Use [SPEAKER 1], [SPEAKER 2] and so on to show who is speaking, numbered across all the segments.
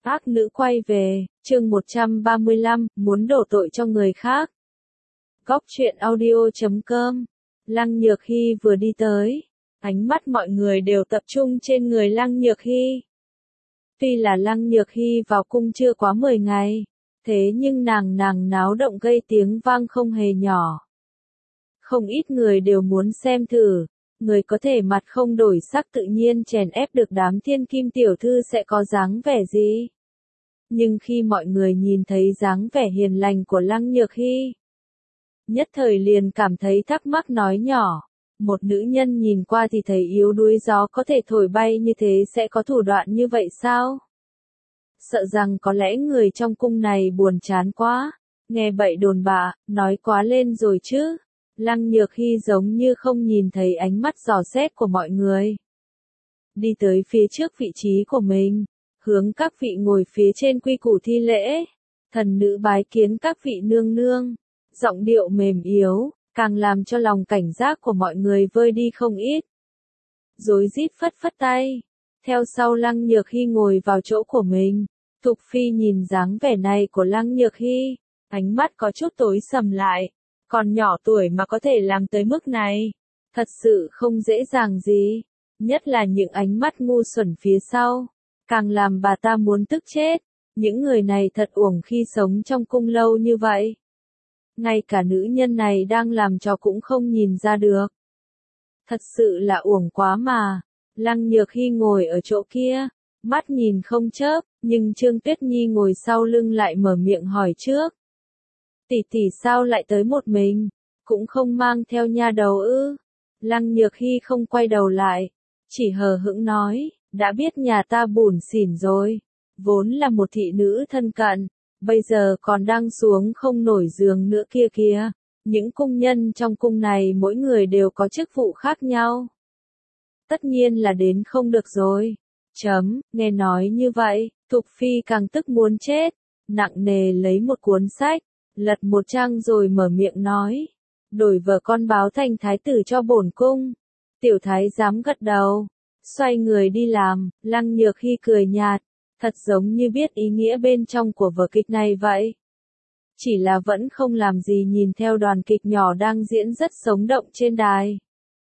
[SPEAKER 1] Ác nữ quay về, chương 135, muốn đổ tội cho người khác. Góc truyện audio.com. Lăng Nhược Hy vừa đi tới, ánh mắt mọi người đều tập trung trên người Lăng Nhược Hy. Tuy là Lăng Nhược Hy vào cung chưa quá 10 ngày, thế nhưng nàng náo động gây tiếng vang không hề nhỏ. Không ít người đều muốn xem thử, người có thể mặt không đổi sắc tự nhiên chèn ép được đám thiên kim tiểu thư sẽ có dáng vẻ gì. Nhưng khi mọi người nhìn thấy dáng vẻ hiền lành của Lăng Nhược Hy, nhất thời liền cảm thấy thắc mắc nói nhỏ, một nữ nhân nhìn qua thì thấy yếu đuối gió có thể thổi bay như thế sẽ có thủ đoạn như vậy sao? Sợ rằng có lẽ người trong cung này buồn chán quá, nghe bậy đồn bạ, nói quá lên rồi chứ. Lăng Nhược Hy giống như không nhìn thấy ánh mắt dò xét của mọi người. Đi tới phía trước vị trí của mình, hướng các vị ngồi phía trên quy củ thi lễ. Thần nữ bái kiến các vị nương nương. Giọng điệu mềm yếu, càng làm cho lòng cảnh giác của mọi người vơi đi không ít. Rối rít phất phất tay. Theo sau Lăng Nhược Hy ngồi vào chỗ của mình. Thục Phi nhìn dáng vẻ này của Lăng Nhược Hy, ánh mắt có chút tối sầm lại. Còn nhỏ tuổi mà có thể làm tới mức này, thật sự không dễ dàng gì. Nhất là những ánh mắt ngu xuẩn phía sau, càng làm bà ta muốn tức chết. Những người này thật uổng khi sống trong cung lâu như vậy. Ngay cả nữ nhân này đang làm trò cũng không nhìn ra được. Thật sự là uổng quá mà. Lăng Nhược Hy ngồi ở chỗ kia, mắt nhìn không chớp, nhưng Trương Tuyết Nhi ngồi sau lưng lại mở miệng hỏi trước. Tỷ tỷ sao lại tới một mình, cũng không mang theo nha đầu ư? Lăng Nhược Hy không quay đầu lại, chỉ hờ hững nói, đã biết nhà ta bủn xỉn rồi, vốn là một thị nữ thân cận, bây giờ còn đang xuống không nổi giường nữa kia kìa. Những cung nhân trong cung này mỗi người đều có chức vụ khác nhau. Tất nhiên là đến không được rồi. Nghe nói như vậy, Thục Phi càng tức muốn chết, nặng nề lấy một cuốn sách, lật một trang rồi mở miệng nói, đổi vợ con báo thành thái tử cho bổn cung. Tiểu thái giám gật đầu, xoay người đi làm. Lăng Nhược Hy cười nhạt, thật giống như biết ý nghĩa bên trong của vở kịch này vậy. Chỉ là vẫn không làm gì nhìn theo đoàn kịch nhỏ đang diễn rất sống động trên đài.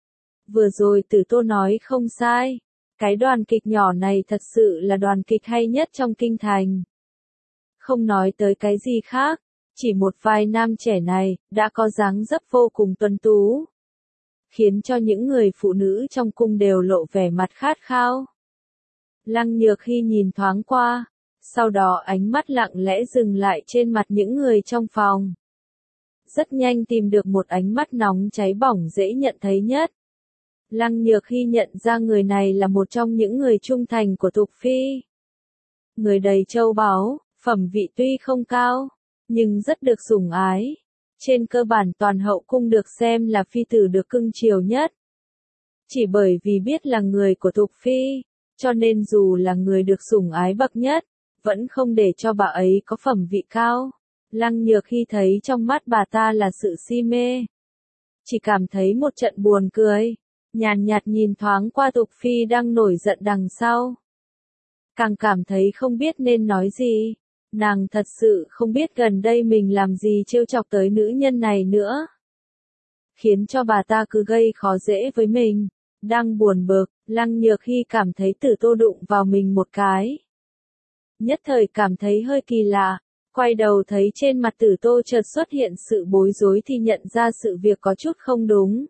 [SPEAKER 1] Vừa rồi Tử Tô nói không sai, cái đoàn kịch nhỏ này thật sự là đoàn kịch hay nhất trong kinh thành. Không nói tới cái gì khác, chỉ một vài nam trẻ này, đã có dáng dấp vô cùng tuấn tú. Khiến cho những người phụ nữ trong cung đều lộ vẻ mặt khát khao. Lăng Nhược Hy nhìn thoáng qua, sau đó ánh mắt lặng lẽ dừng lại trên mặt những người trong phòng. Rất nhanh tìm được một ánh mắt nóng cháy bỏng dễ nhận thấy nhất. Lăng Nhược Hy nhận ra người này là một trong những người trung thành của Thục Phi. Người đầy châu báu, phẩm vị tuy không cao, nhưng rất được sủng ái. Trên cơ bản toàn hậu cung được xem là phi tử được cưng chiều nhất. Chỉ bởi vì biết là người của Thục Phi, cho nên dù là người được sủng ái bậc nhất, vẫn không để cho bà ấy có phẩm vị cao. Lăng Nhược Hy thấy trong mắt bà ta là sự si mê. Chỉ cảm thấy một trận buồn cười, nhàn nhạt nhìn thoáng qua Thục Phi đang nổi giận đằng sau. Càng cảm thấy không biết nên nói gì. Nàng thật sự không biết gần đây mình làm gì trêu chọc tới nữ nhân này nữa. Khiến cho bà ta cứ gây khó dễ với mình. Đang buồn bực, Lăng Nhược Hy cảm thấy Tử Tô đụng vào mình một cái. Nhất thời cảm thấy hơi kỳ lạ, quay đầu thấy trên mặt Tử Tô chợt xuất hiện sự bối rối thì nhận ra sự việc có chút không đúng.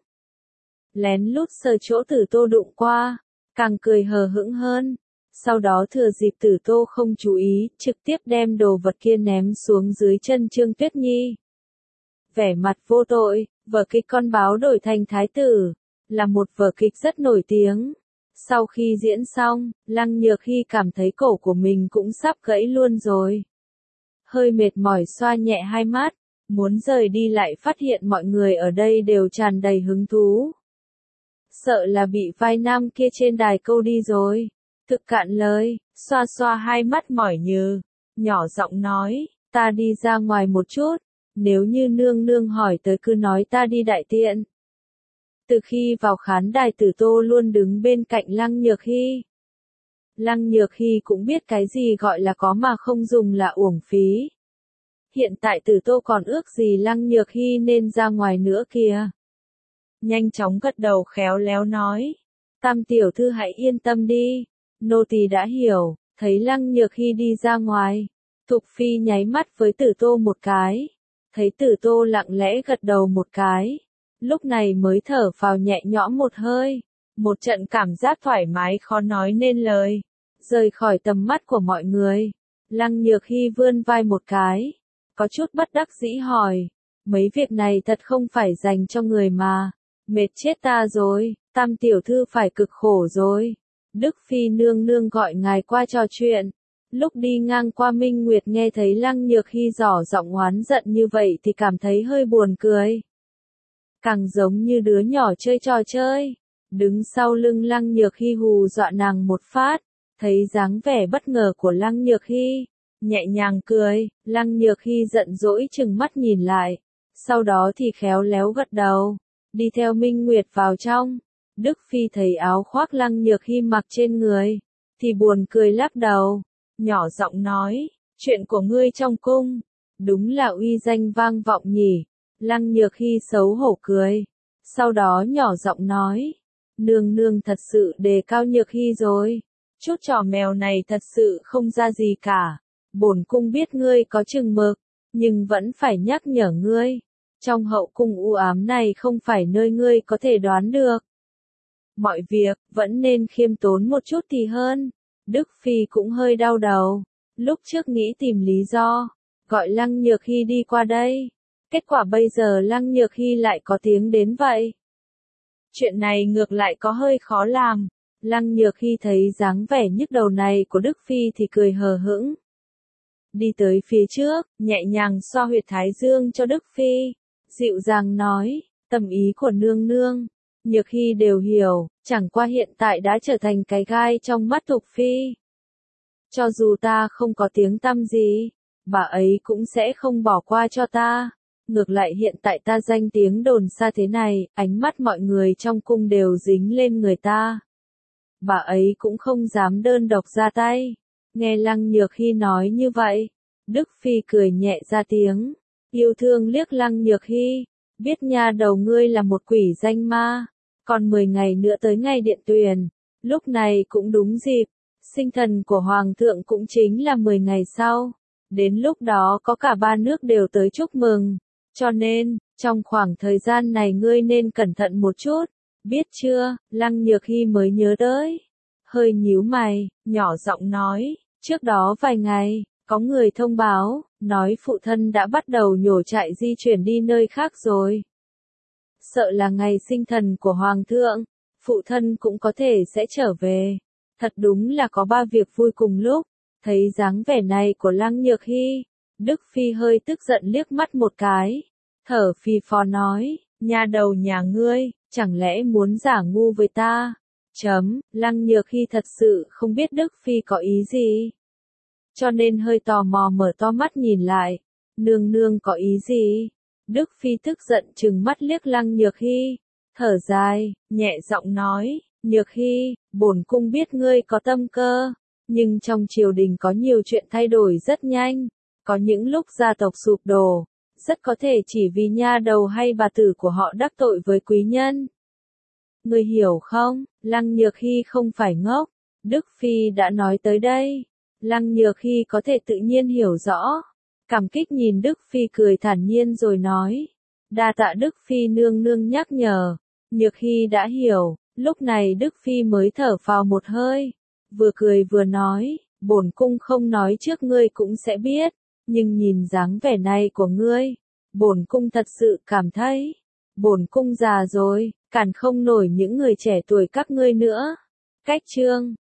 [SPEAKER 1] Lén lút sờ chỗ Tử Tô đụng qua, càng cười hờ hững hơn. Sau đó thừa dịp Tử Tô không chú ý, trực tiếp đem đồ vật kia ném xuống dưới chân Trương Tuyết Nhi. Vẻ mặt vô tội, vở kịch Con báo đổi thành thái tử, là một vở kịch rất nổi tiếng. Sau khi diễn xong, Lăng Nhược Hy cảm thấy cổ của mình cũng sắp gãy luôn rồi. Hơi mệt mỏi xoa nhẹ hai mắt, muốn rời đi lại phát hiện mọi người ở đây đều tràn đầy hứng thú. Sợ là bị vai nam kia trên đài câu đi rồi. Thực cạn lời, xoa xoa hai mắt mỏi nhừ, nhỏ giọng nói, ta đi ra ngoài một chút, nếu như nương nương hỏi tới cứ nói ta đi đại tiện. Từ khi vào khán đài Tử Tô luôn đứng bên cạnh Lăng Nhược Hy. Lăng Nhược Hy cũng biết cái gì gọi là có mà không dùng là uổng phí. Hiện tại Tử Tô còn ước gì Lăng Nhược Hy nên ra ngoài nữa kìa. Nhanh chóng gật đầu khéo léo nói. Tam tiểu thư hãy yên tâm đi. Nô tỳ đã hiểu. Thấy Lăng Nhược Hy đi ra ngoài. Thục Phi nháy mắt với Tử Tô một cái. Thấy Tử Tô lặng lẽ gật đầu một cái. Lúc này mới thở phào nhẹ nhõm một hơi. Một trận cảm giác thoải mái khó nói nên lời. Rời khỏi tầm mắt của mọi người. Lăng Nhược Hy vươn vai một cái. Có chút bất đắc dĩ hỏi. Mấy việc này thật không phải dành cho người mà. Mệt chết ta rồi, Tam tiểu thư phải cực khổ rồi. Đức Phi nương nương gọi ngài qua trò chuyện. Lúc đi ngang qua Minh Nguyệt nghe thấy Lăng Nhược Hy giỏ giọng oán giận như vậy thì cảm thấy hơi buồn cười. Càng giống như đứa nhỏ chơi trò chơi. Đứng sau lưng Lăng Nhược Hy hù dọa nàng một phát. Thấy dáng vẻ bất ngờ của Lăng Nhược Hy. Nhẹ nhàng cười, Lăng Nhược Hy giận dỗi chừng mắt nhìn lại. Sau đó thì khéo léo gật đầu. Đi theo Minh Nguyệt vào trong. Đức Phi thấy áo khoác Lăng Nhược Hy mặc trên người. Thì buồn cười lắc đầu. Nhỏ giọng nói. Chuyện của ngươi trong cung. Đúng là uy danh vang vọng nhỉ. Lăng Nhược Hy xấu hổ cười. Sau đó nhỏ giọng nói. Nương nương thật sự đề cao Nhược Hy rồi. Chút trò mèo này thật sự không ra gì cả. Bổn cung biết ngươi có chừng mực. Nhưng vẫn phải nhắc nhở ngươi. Trong hậu cung u ám này không phải nơi ngươi có thể đoán được. Mọi việc, vẫn nên khiêm tốn một chút thì hơn. Đức Phi cũng hơi đau đầu. Lúc trước nghĩ tìm lý do. Gọi Lăng Nhược Hy đi qua đây. Kết quả bây giờ Lăng Nhược Hy lại có tiếng đến vậy. Chuyện này ngược lại có hơi khó làm. Lăng Nhược Hy thấy dáng vẻ nhức đầu này của Đức Phi thì cười hờ hững. Đi tới phía trước, nhẹ nhàng xoa huyệt thái dương cho Đức Phi. Dịu dàng nói, tâm ý của nương nương. Nhược Hy đều hiểu, chẳng qua hiện tại đã trở thành cái gai trong mắt Thục Phi. Cho dù ta không có tiếng tăm gì, bà ấy cũng sẽ không bỏ qua cho ta. Ngược lại hiện tại ta danh tiếng đồn xa thế này, ánh mắt mọi người trong cung đều dính lên người ta. Bà ấy cũng không dám đơn độc ra tay. Nghe Lăng Nhược Hy nói như vậy, Đức Phi cười nhẹ ra tiếng. Yêu thương liếc Lăng Nhược Hy, biết nha đầu ngươi là một quỷ danh ma. Còn 10 ngày nữa tới ngày điện tuyển, lúc này cũng đúng dịp. Sinh thần của Hoàng thượng cũng chính là 10 ngày sau. Đến lúc đó có cả ba nước đều tới chúc mừng. Cho nên, trong khoảng thời gian này ngươi nên cẩn thận một chút. Biết chưa? Lăng Nhược Hy mới nhớ tới. Hơi nhíu mày, nhỏ giọng nói. Trước đó vài ngày, có người thông báo, nói phụ thân đã bắt đầu nhổ trại di chuyển đi nơi khác rồi. Sợ là ngày sinh thần của Hoàng thượng, phụ thân cũng có thể sẽ trở về. Thật đúng là có ba việc vui cùng lúc. Thấy dáng vẻ này của Lăng Nhược Hy, Đức Phi hơi tức giận liếc mắt một cái. Thở phì phò nói, nha đầu nhà ngươi, chẳng lẽ muốn giả ngu với ta? Lăng Nhược Hy thật sự không biết Đức Phi có ý gì. Cho nên hơi tò mò mở to mắt nhìn lại. Nương nương có ý gì? Đức Phi tức giận trừng mắt liếc Lăng Nhược Hy. Thở dài, nhẹ giọng nói, Nhược Hy, bổn cung biết ngươi có tâm cơ. Nhưng trong triều đình có nhiều chuyện thay đổi rất nhanh. Có những lúc gia tộc sụp đổ. Rất có thể chỉ vì nha đầu hay bà tử của họ đắc tội với quý nhân. Ngươi hiểu không? Lăng Nhược Hy không phải ngốc. Đức Phi đã nói tới đây. Lăng Nhược Hy có thể tự nhiên hiểu rõ. Cảm kích nhìn Đức Phi cười thản nhiên rồi nói. Đa tạ Đức Phi nương nương nhắc nhở. Nhược Hy đã hiểu. Lúc này Đức Phi mới thở phào một hơi. Vừa cười vừa nói. Bổn cung không nói trước ngươi cũng sẽ biết. Nhưng nhìn dáng vẻ này của ngươi. Bổn cung thật sự cảm thấy. Bổn cung già rồi. Cản không nổi những người trẻ tuổi các ngươi nữa. Cách chương